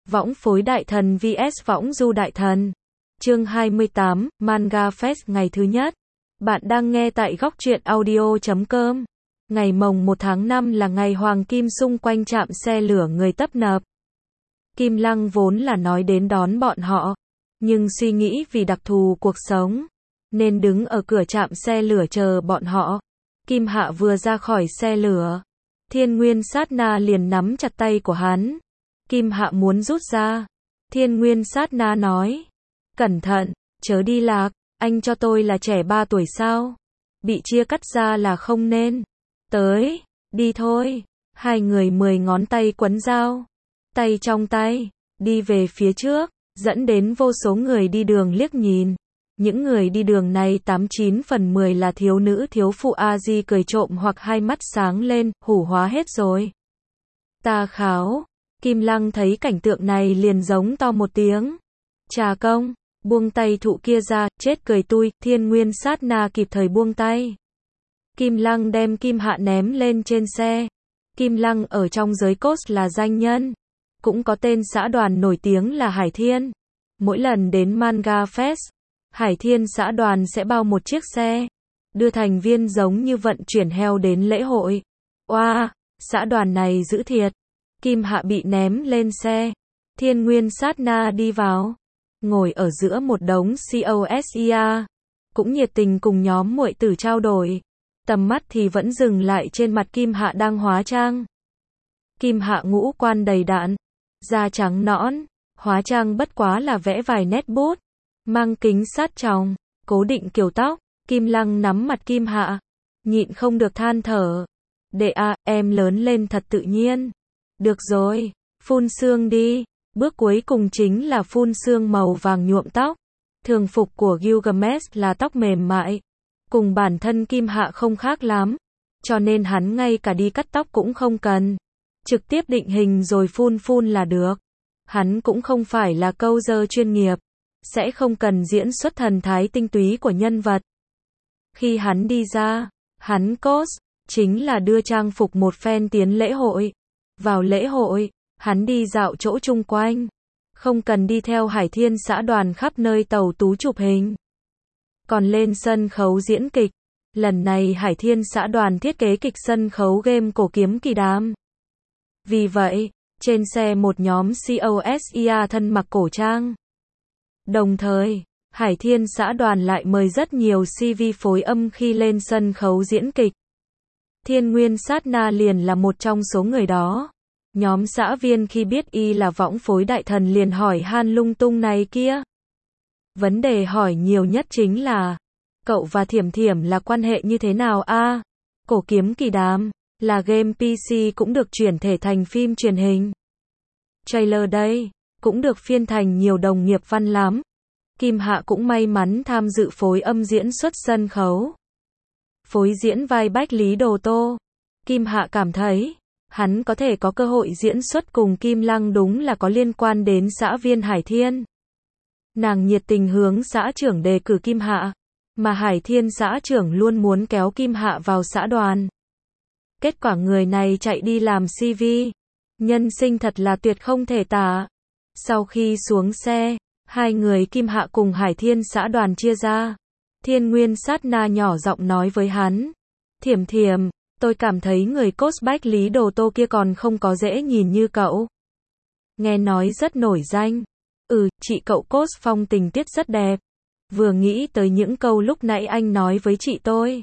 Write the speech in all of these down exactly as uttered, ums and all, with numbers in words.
Võng phối đại thần vs võng du đại thần. Chương hai mươi tám, Manga Fest ngày thứ nhất. Bạn đang nghe tại góc truyện audio chấm com. Ngày mồng một tháng năm là ngày Hoàng Kim xung quanh trạm xe lửa người tấp nập. Kim Lăng vốn là nói đến đón bọn họ, nhưng suy nghĩ vì đặc thù cuộc sống, nên đứng ở cửa trạm xe lửa chờ bọn họ. Kim Hạ vừa ra khỏi xe lửa, Thiên Nguyên sát na liền nắm chặt tay của hắn. Kim Hạ muốn rút ra. Thiên Nguyên sát na nói, cẩn thận, chớ đi lạc, anh cho tôi là trẻ ba tuổi sao? Bị chia cắt ra là không nên. Tới, đi thôi. Hai người mười ngón tay quấn dao, tay trong tay, đi về phía trước, dẫn đến vô số người đi đường liếc nhìn. Những người đi đường này tám chín phần mười là thiếu nữ thiếu phụ a di cười trộm hoặc hai mắt sáng lên, hủ hóa hết rồi. Ta kháo. Kim Lăng thấy cảnh tượng này liền giống to một tiếng. Trà công, buông tay thụ kia ra, chết cười tui. Thiên Nguyên sát na kịp thời buông tay. Kim Lăng đem Kim Hạ ném lên trên xe. Kim Lăng ở trong giới cos là danh nhân, cũng có tên xã đoàn nổi tiếng là Hải Thiên. Mỗi lần đến Manga Fest, Hải Thiên xã đoàn sẽ bao một chiếc xe, đưa thành viên giống như vận chuyển heo đến lễ hội. Oa, wow, xã đoàn này dữ thiệt. Kim Hạ bị ném lên xe. Thiên Nguyên sát na đi vào, ngồi ở giữa một đống coser, cũng nhiệt tình cùng nhóm muội tử trao đổi. Tầm mắt thì vẫn dừng lại trên mặt Kim Hạ đang hóa trang. Kim Hạ ngũ quan đầy đặn, da trắng nõn, hóa trang bất quá là vẽ vài nét bút, mang kính sát tròng, cố định kiểu tóc. Kim Lăng nắm mặt Kim Hạ, nhịn không được than thở. Đệ a, em lớn lên thật tự nhiên. Được rồi, phun sương đi. Bước cuối cùng chính là phun sương màu vàng nhuộm tóc. Thường phục của Gilgamesh là tóc mềm mại, cùng bản thân Kim Hạ không khác lắm, cho nên hắn ngay cả đi cắt tóc cũng không cần, trực tiếp định hình rồi phun phun là được. Hắn cũng không phải là câu dơ chuyên nghiệp, sẽ không cần diễn xuất thần thái tinh túy của nhân vật. Khi hắn đi ra, hắn cos, chính là đưa trang phục một phen tiến lễ hội. Vào lễ hội, hắn đi dạo chỗ chung quanh, không cần đi theo Hải Thiên xã đoàn khắp nơi tàu tú chụp hình. Còn lên sân khấu diễn kịch, lần này Hải Thiên xã đoàn thiết kế kịch sân khấu game cổ kiếm kỳ đàm. Vì vậy, trên xe một nhóm coser thân mặc cổ trang. Đồng thời, Hải Thiên xã đoàn lại mời rất nhiều xê vê phối âm khi lên sân khấu diễn kịch. Thiên Nguyên sát na liền là một trong số người đó. Nhóm xã viên khi biết y là võng phối đại thần liền hỏi han lung tung này kia. Vấn đề hỏi nhiều nhất chính là, cậu và Thiểm Thiểm là quan hệ như thế nào a? À, cổ kiếm kỳ đàm là game pê xê cũng được chuyển thể thành phim truyền hình. Trailer đây, cũng được phiên thành nhiều đồng nghiệp văn lắm. Kim Hạ cũng may mắn tham dự phối âm diễn xuất sân khấu. Phối diễn vai Bách Lý Đồ Tô. Kim Hạ cảm thấy, hắn có thể có cơ hội diễn xuất cùng Kim Lăng đúng là có liên quan đến xã viên Hải Thiên. Nàng nhiệt tình hướng xã trưởng đề cử Kim Hạ, mà Hải Thiên xã trưởng luôn muốn kéo Kim Hạ vào xã đoàn. Kết quả người này chạy đi làm xê vê. Nhân sinh thật là tuyệt không thể tả. Sau khi xuống xe, hai người Kim Hạ cùng Hải Thiên xã đoàn chia ra. Thiên Nguyên sát na nhỏ giọng nói với hắn, Thiểm Thiểm, tôi cảm thấy người cos Bách Lý Đồ Tô kia còn không có dễ nhìn như cậu. Nghe nói rất nổi danh. Ừ, chị cậu cos phong tình tiết rất đẹp. Vừa nghĩ tới những câu lúc nãy anh nói với chị tôi,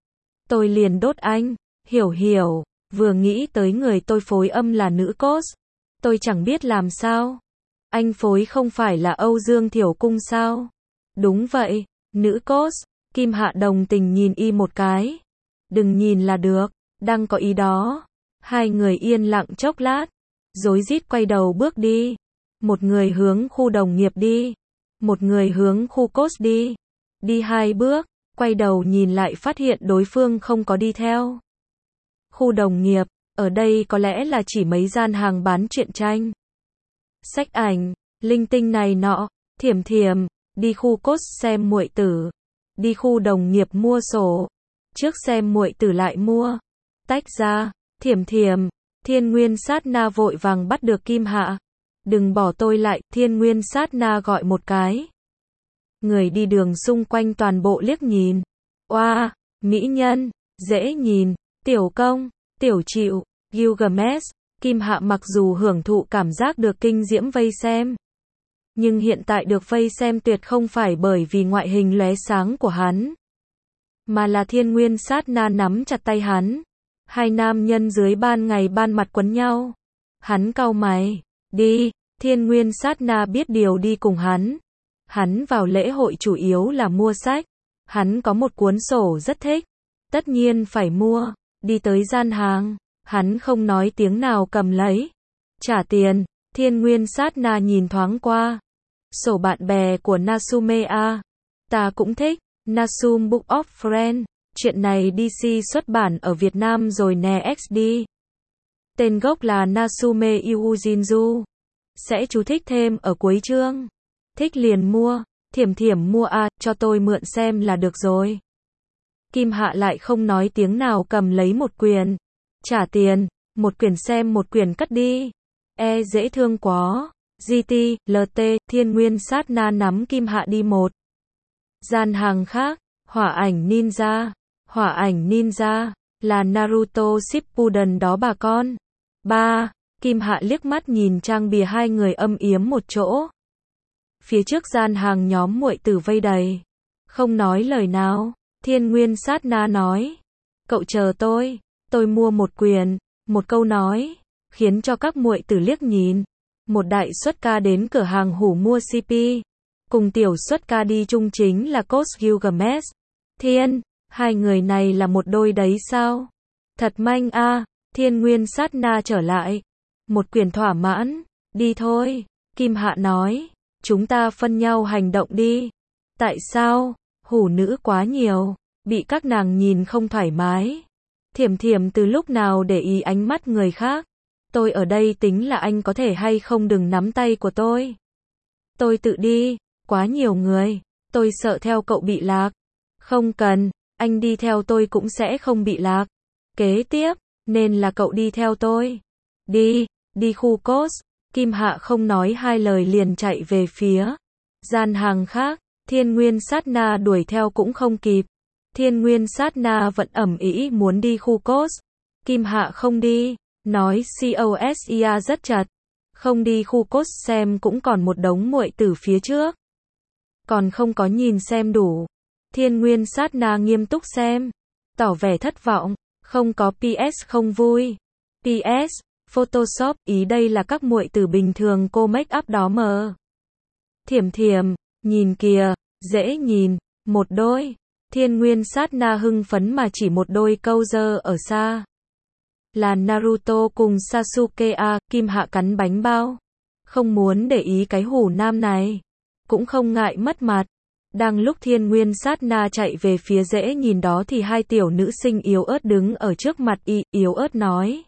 tôi liền đốt anh. Hiểu hiểu, vừa nghĩ tới người tôi phối âm là nữ cos, tôi chẳng biết làm sao. Anh phối không phải là Âu Dương Thiểu Cung sao? Đúng vậy, nữ cos. Kim Hạ đồng tình nhìn y một cái. Đừng nhìn là được, đang có ý đó. Hai người yên lặng chốc lát, rối rít quay đầu bước đi. Một người hướng khu đồng nghiệp đi, một người hướng khu cos đi. Đi hai bước, quay đầu nhìn lại phát hiện đối phương không có đi theo. Khu đồng nghiệp, ở đây có lẽ là chỉ mấy gian hàng bán truyện tranh, sách ảnh, linh tinh này nọ. Thiểm Thiểm, đi khu cos xem muội tử. Đi khu đồng nghiệp mua sổ. Trước xem muội tử lại mua. Tách ra. Thiểm Thiểm, Thiên Nguyên sát na vội vàng bắt được Kim Hạ. Đừng bỏ tôi lại, Thiên Nguyên sát na gọi một cái. Người đi đường xung quanh toàn bộ liếc nhìn. Oa, wow, mỹ nhân, dễ nhìn, tiểu công, tiểu chịu, Gilgamesh, Kim Hạ mặc dù hưởng thụ cảm giác được kinh diễm vây xem. Nhưng hiện tại được vây xem tuyệt không phải bởi vì ngoại hình lóe sáng của hắn. Mà là Thiên Nguyên sát na nắm chặt tay hắn. Hai nam nhân dưới ban ngày ban mặt quấn nhau. Hắn cau mày. Đi, Thiên Nguyên sát na biết điều đi cùng hắn. Hắn vào lễ hội chủ yếu là mua sách. Hắn có một cuốn sổ rất thích. Tất nhiên phải mua. Đi tới gian hàng. Hắn không nói tiếng nào cầm lấy. Trả tiền. Thiên Nguyên sát na nhìn thoáng qua. Sổ bạn bè của Nasume a. Ta cũng thích. Nasum Book of Friends. Chuyện này đê xê xuất bản ở Việt Nam rồi nè ích đê. Tên gốc là Nasume Iujinju. Sẽ chú thích thêm ở cuối chương. Thích liền mua. Thiểm thiểm mua a, à, cho tôi mượn xem là được rồi. Kim Hạ lại không nói tiếng nào cầm lấy một quyển. Trả tiền. Một quyển xem một quyển cất đi. E dễ thương quá. giê tê, lờ tê, Thiên Nguyên sát na nắm Kim Hạ đi một gian hàng khác. Hỏa ảnh ninja. Hỏa ảnh ninja. Là Naruto Shippuden đó bà con. Ba. Kim Hạ liếc mắt nhìn trang bìa hai người âm yếm một chỗ. Phía trước gian hàng nhóm muội tử vây đầy. Không nói lời nào. Thiên Nguyên sát na nói. Cậu chờ tôi. Tôi mua một quyển. Một câu nói. Khiến cho các muội tử liếc nhìn. Một đại xuất ca đến cửa hàng hủ mua xê pê. Cùng tiểu xuất ca đi chung chính là Coach Gilgamesh. Thiên. Hai người này là một đôi đấy sao? Thật manh a. À. Thiên Nguyên sát na trở lại. Một quyển thỏa mãn. Đi thôi. Kim Hạ nói. Chúng ta phân nhau hành động đi. Tại sao? Hủ nữ quá nhiều. Bị các nàng nhìn không thoải mái. Thiểm thiểm từ lúc nào để ý ánh mắt người khác. Tôi ở đây tính là anh có thể hay không đừng nắm tay của tôi. Tôi tự đi. Quá nhiều người. Tôi sợ theo cậu bị lạc. Không cần. Anh đi theo tôi cũng sẽ không bị lạc. Kế tiếp. Nên là cậu đi theo tôi. Đi. Đi khu Coast. Kim Hạ không nói hai lời liền chạy về phía gian hàng khác. Thiên Nguyên sát na đuổi theo cũng không kịp. Thiên Nguyên sát na vẫn ẩm ĩ muốn đi khu Coast. Kim Hạ không đi. Nói Cosia rất chặt. Không đi khu Coast xem cũng còn một đống muội tử phía trước. Còn không có nhìn xem đủ. Thiên Nguyên sát na nghiêm túc xem. Tỏ vẻ thất vọng. Không có pê ét không vui. pê ét, Photoshop, ý đây là các muội tử bình thường cô make up đó mờ. Thiểm thiểm, nhìn kìa, dễ nhìn, một đôi. Thiên Nguyên sát na hưng phấn mà chỉ một đôi câu dơ ở xa. Là Naruto cùng Sasuke a. Kim Hạ cắn bánh bao. Không muốn để ý cái hủ nam này. Cũng không ngại mất mặt. Đang lúc Thiên Nguyên sát na chạy về phía dễ nhìn đó thì hai tiểu nữ sinh yếu ớt đứng ở trước mặt y, yếu ớt nói.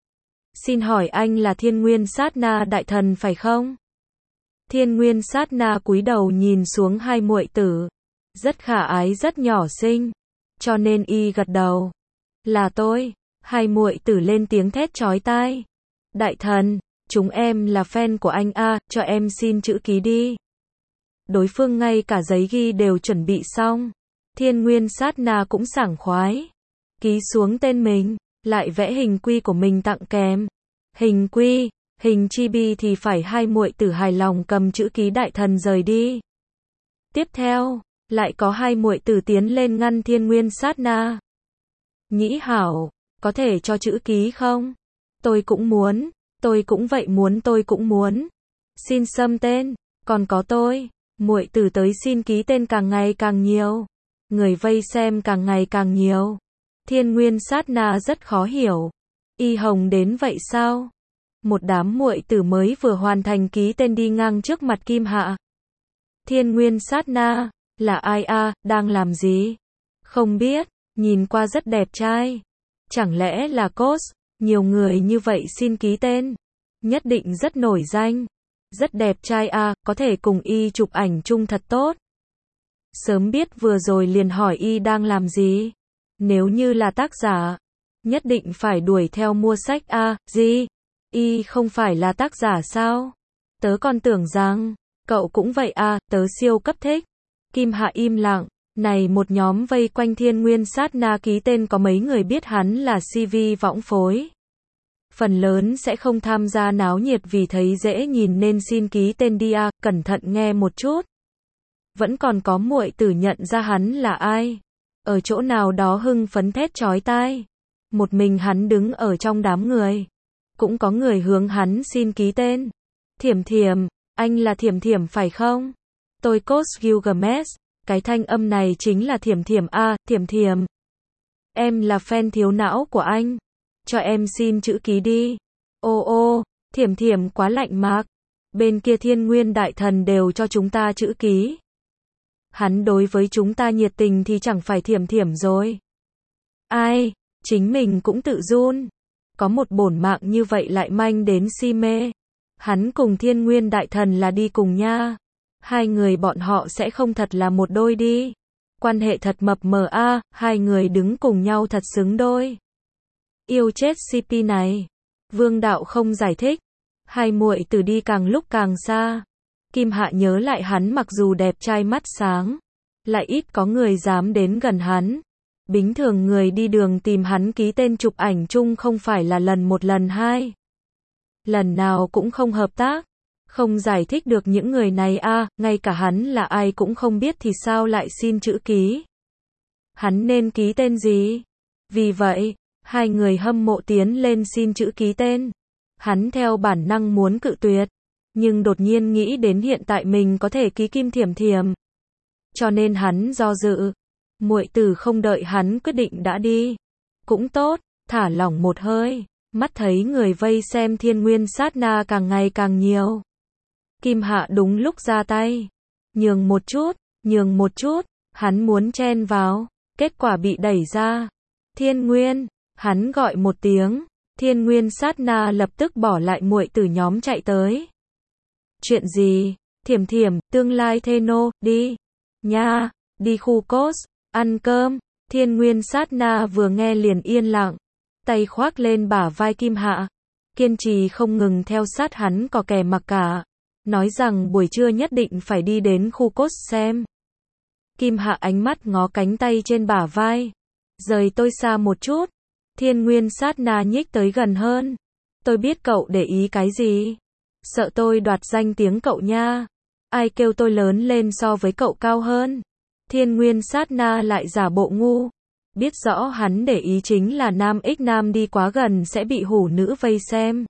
Xin hỏi anh là Thiên Nguyên sát na đại thần phải không? Thiên Nguyên sát na cúi đầu nhìn xuống hai muội tử. Rất khả ái rất nhỏ xinh. Cho nên y gật đầu. Là tôi. Hai muội tử lên tiếng thét chói tai. Đại thần, chúng em là fan của anh a, cho em xin chữ ký đi. Đối phương ngay cả giấy ghi đều chuẩn bị xong. Thiên Nguyên sát na cũng sảng khoái. Ký xuống tên mình, lại vẽ hình quy của mình tặng kèm. Hình quy, hình chibi thì phải hai muội tử hài lòng cầm chữ ký đại thần rời đi. Tiếp theo, lại có hai muội tử tiến lên ngăn Thiên Nguyên sát na. Nhĩ hảo, có thể cho chữ ký không? Tôi cũng muốn, tôi cũng vậy muốn tôi cũng muốn. Xin xâm tên, còn có tôi. Muội tử tới xin ký tên càng ngày càng nhiều. Người vây xem càng ngày càng nhiều. Thiên Nguyên sát na rất khó hiểu. Y hồng đến vậy sao? Một đám muội tử mới vừa hoàn thành ký tên đi ngang trước mặt Kim Hạ. Thiên Nguyên sát na, là ai a, đang làm gì? Không biết, nhìn qua rất đẹp trai. Chẳng lẽ là Coach? Nhiều người như vậy xin ký tên. Nhất định rất nổi danh. Rất đẹp trai a, có thể cùng y chụp ảnh chung thật tốt. Sớm biết vừa rồi liền hỏi y đang làm gì. Nếu như là tác giả, nhất định phải đuổi theo mua sách a, gì? Y không phải là tác giả sao? Tớ còn tưởng rằng, cậu cũng vậy à, tớ siêu cấp thích. Kim Hạ im lặng, này một nhóm vây quanh Thiên Nguyên sát na ký tên có mấy người biết hắn là xê vê võng phối. Phần lớn sẽ không tham gia náo nhiệt vì thấy dễ nhìn nên xin ký tên đi à, cẩn thận nghe một chút. Vẫn còn có muội tử nhận ra hắn là ai. Ở chỗ nào đó hưng phấn thét chói tai. Một mình hắn đứng ở trong đám người. Cũng có người hướng hắn xin ký tên. Thiểm Thiểm, anh là Thiểm Thiểm phải không? Tôi cốt Gilgamesh, cái thanh âm này chính là Thiểm Thiểm a, Thiểm Thiểm. Em là fan thiếu não của anh. Cho em xin chữ ký đi. Ô ô, Thiểm Thiểm quá lạnh mạc. Bên kia Thiên Nguyên Đại Thần đều cho chúng ta chữ ký. Hắn đối với chúng ta nhiệt tình thì chẳng phải Thiểm Thiểm rồi. Ai, chính mình cũng tự run. Có một bổn mạng như vậy lại manh đến si mê. Hắn cùng Thiên Nguyên Đại Thần là đi cùng nha. Hai người bọn họ sẽ không thật là một đôi đi. Quan hệ thật mập mờ a, hai người đứng cùng nhau thật xứng đôi. Yêu chết xê pê này. Vương Đạo không giải thích. Hai muội tử đi càng lúc càng xa. Kim Hạ nhớ lại hắn mặc dù đẹp trai mắt sáng, lại ít có người dám đến gần hắn. Bình thường người đi đường tìm hắn ký tên chụp ảnh chung không phải là lần một lần hai. Lần nào cũng không hợp tác. Không giải thích được những người này a, à, ngay cả hắn là ai cũng không biết thì sao lại xin chữ ký. Hắn nên ký tên gì? Vì vậy, hai người hâm mộ tiến lên xin chữ ký tên. Hắn theo bản năng muốn cự tuyệt, nhưng đột nhiên nghĩ đến hiện tại mình có thể ký Kim Thiểm Thiểm. Cho nên hắn do dự. Muội tử không đợi hắn quyết định đã đi. Cũng tốt, thả lỏng một hơi. Mắt thấy người vây xem Thiên Nguyên sát na càng ngày càng nhiều. Kim Hạ đúng lúc ra tay. Nhường một chút, nhường một chút. Hắn muốn chen vào. Kết quả bị đẩy ra. Thiên Nguyên, hắn gọi một tiếng. Thiên Nguyên sát na lập tức bỏ lại muội tử nhóm chạy tới. Chuyện gì? Thiểm Thiểm, tương lai thê nô, đi. Nha, đi khu cốt, ăn cơm. Thiên Nguyên sát na vừa nghe liền yên lặng. Tay khoác lên bả vai Kim Hạ. Kiên trì không ngừng theo sát hắn có kẻ mặc cả. Nói rằng buổi trưa nhất định phải đi đến khu cốt xem. Kim Hạ ánh mắt ngó cánh tay trên bả vai. Rời tôi xa một chút. Thiên Nguyên sát na nhích tới gần hơn. Tôi biết cậu để ý cái gì. Sợ tôi đoạt danh tiếng cậu nha. Ai kêu tôi lớn lên so với cậu cao hơn. Thiên Nguyên sát na lại giả bộ ngu. Biết rõ hắn để ý chính là nam ích nam đi quá gần sẽ bị hủ nữ vây xem.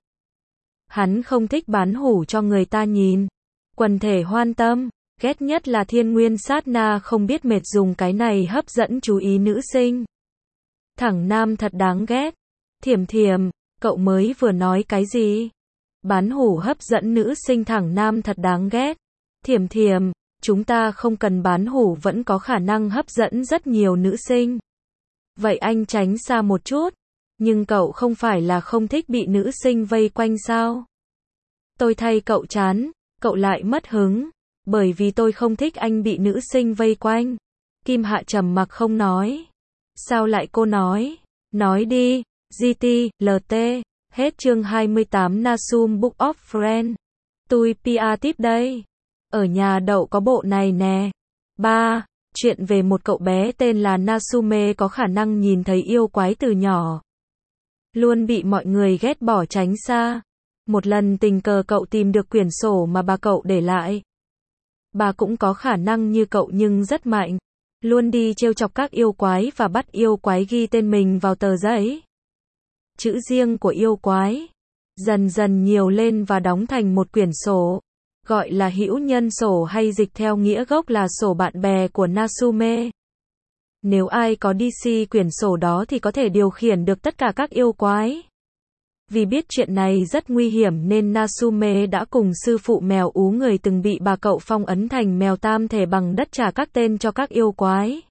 Hắn không thích bán hủ cho người ta nhìn. Quần thể hoan tâm. Ghét nhất là Thiên Nguyên sát na không biết mệt dùng cái này hấp dẫn chú ý nữ sinh. Thằng nam thật đáng ghét. Thiểm Thiểm, cậu mới vừa nói cái gì? Bán hủ hấp dẫn nữ sinh thằng nam thật đáng ghét. Thiểm Thiểm, chúng ta không cần bán hủ vẫn có khả năng hấp dẫn rất nhiều nữ sinh. Vậy anh tránh xa một chút. Nhưng cậu không phải là không thích bị nữ sinh vây quanh sao? Tôi thay cậu chán, cậu lại mất hứng. Bởi vì tôi không thích anh bị nữ sinh vây quanh. Kim Hạ trầm mặc không nói. Sao lại cô nói? Nói đi, giê tê, lờ tê. Hết chương hai mươi tám Nasum Book of Friends. Tôi pê e tiếp đây. Ở nhà đậu có bộ này nè. ba. Chuyện về một cậu bé tên là Nasume có khả năng nhìn thấy yêu quái từ nhỏ. Luôn bị mọi người ghét bỏ tránh xa. Một lần tình cờ cậu tìm được quyển sổ mà bà cậu để lại. Bà cũng có khả năng như cậu nhưng rất mạnh. Luôn đi trêu chọc các yêu quái và bắt yêu quái ghi tên mình vào tờ giấy. Chữ riêng của yêu quái dần dần nhiều lên và đóng thành một quyển sổ, gọi là hữu nhân sổ hay dịch theo nghĩa gốc là sổ bạn bè của Nasume. Nếu ai có đê xê quyển sổ đó thì có thể điều khiển được tất cả các yêu quái. Vì biết chuyện này rất nguy hiểm nên Nasume đã cùng sư phụ mèo ú người từng bị bà cậu phong ấn thành mèo tam thể bằng đất trả các tên cho các yêu quái.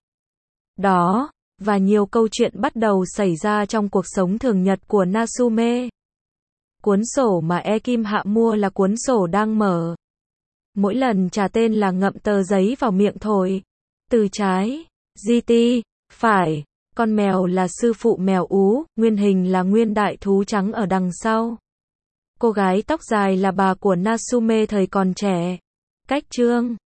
Đó, và nhiều câu chuyện bắt đầu xảy ra trong cuộc sống thường nhật của Nasume. Cuốn sổ mà E Kim Hạ mua là cuốn sổ đang mở. Mỗi lần trả tên là ngậm tờ giấy vào miệng thổi. Từ trái, giê tê, phải, con mèo là sư phụ mèo ú, nguyên hình là nguyên đại thú trắng ở đằng sau. Cô gái tóc dài là bà của Natsume thời còn trẻ. Cách chương